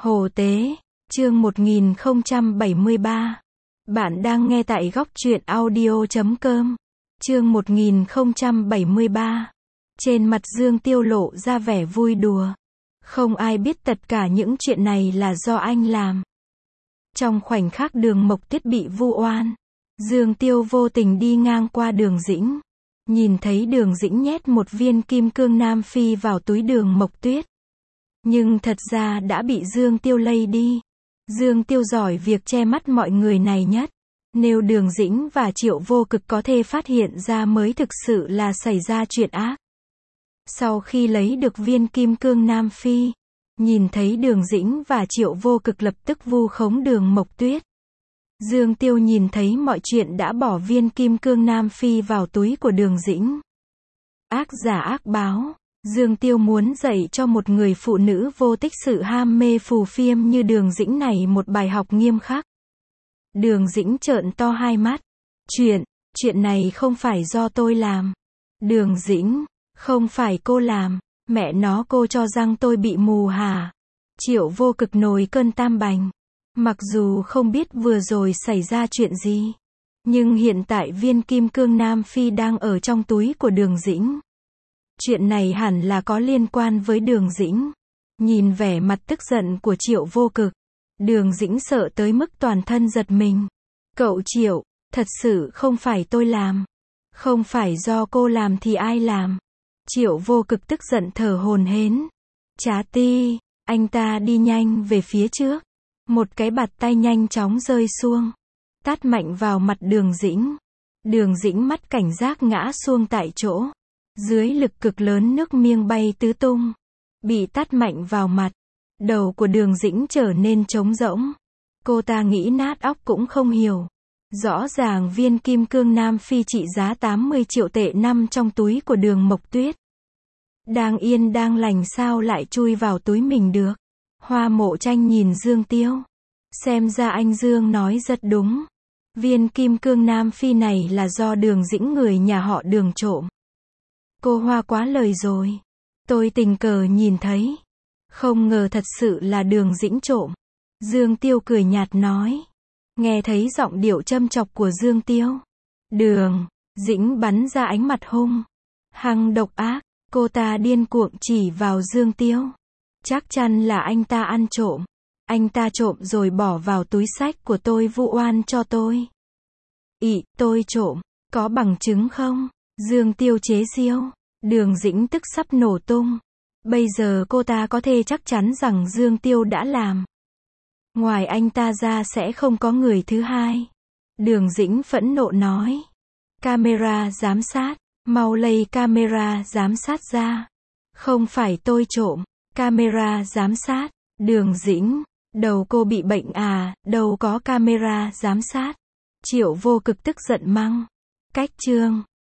Hồ Tế, chương 1073. Bạn đang nghe tại góc truyện audio.com. Chương 1073. Trên mặt Dương Tiêu lộ ra vẻ vui đùa. Không ai biết tất cả những chuyện này là do anh làm. Trong khoảnh khắc Đường Mộc Tuyết bị vu oan, Dương Tiêu vô tình đi ngang qua Đường Dĩnh. Nhìn thấy Đường Dĩnh nhét một viên kim cương Nam Phi vào túi Đường Mộc Tuyết. Nhưng thật ra đã bị Dương Tiêu lây đi. Dương Tiêu giỏi việc che mắt mọi người này nhất. Nếu Đường Dĩnh và Triệu Vô Cực có thể phát hiện ra mới thực sự là xảy ra chuyện ác. Sau khi lấy được viên kim cương Nam Phi, nhìn thấy Đường Dĩnh và Triệu Vô Cực lập tức vu khống Đường Mộc Tuyết. Dương Tiêu nhìn thấy mọi chuyện đã bỏ viên kim cương Nam Phi vào túi của Đường Dĩnh. Ác giả ác báo. Dương Tiêu muốn dạy cho một người phụ nữ vô tích sự ham mê phù phiêm như Đường Dĩnh này một bài học nghiêm khắc. Đường Dĩnh trợn to hai mắt. Chuyện này không phải do tôi làm. Đường Dĩnh, không phải cô làm. Mẹ nó, cô cho rằng tôi bị mù hả? Triệu Vô Cực nổi cơn tam bành. Mặc dù không biết vừa rồi xảy ra chuyện gì, nhưng hiện tại viên kim cương Nam Phi đang ở trong túi của Đường Dĩnh. Chuyện này hẳn là có liên quan với Đường Dĩnh. Nhìn vẻ mặt tức giận của Triệu Vô Cực, Đường Dĩnh sợ tới mức toàn thân giật mình. Cậu Triệu, thật sự không phải tôi làm. Không phải do cô làm thì ai làm? Triệu Vô Cực tức giận thở hổn hển. Trá ti, anh ta đi nhanh về phía trước. Một cái bạt tay nhanh chóng rơi xuống, tát mạnh vào mặt Đường Dĩnh. Đường Dĩnh mắt cảnh giác ngã xuống tại chỗ. Dưới lực cực lớn nước miếng bay tứ tung. Bị tát mạnh vào mặt, đầu của Đường Dĩnh trở nên trống rỗng. Cô ta nghĩ nát óc cũng không hiểu. Rõ ràng viên kim cương Nam Phi trị giá 80 triệu tệ nằm trong túi của Đường Mộc Tuyết. Đang yên đang lành sao lại chui vào túi mình được? Hoa Mộ Tranh nhìn Dương Tiêu. Xem ra anh Dương nói rất đúng. Viên kim cương Nam Phi này là do Đường Dĩnh người nhà họ Đường trộm. Cô Hoa quá lời rồi. Tôi tình cờ nhìn thấy. Không ngờ thật sự là Đường Dĩnh trộm. Dương Tiêu cười nhạt nói. Nghe thấy giọng điệu châm chọc của Dương Tiêu, Đường Dĩnh bắn ra ánh mặt hung hăng độc ác. Cô ta điên cuồng chỉ vào Dương Tiêu. Chắc chắn là anh ta ăn trộm. Anh ta trộm rồi bỏ vào túi xách của tôi vu oan cho tôi. Tôi trộm, có bằng chứng không? Dương Tiêu chế giễu. Đường Dĩnh tức sắp nổ tung. Bây giờ cô ta có thể chắc chắn rằng Dương Tiêu đã làm. Ngoài anh ta ra sẽ không có người thứ hai. Đường Dĩnh phẫn nộ nói. Camera giám sát, mau lấy camera giám sát ra. Không phải tôi trộm. Camera giám sát. Đường Dĩnh, đầu cô bị bệnh à, đâu có camera giám sát. Triệu Vô Cực tức giận mắng. Cách chương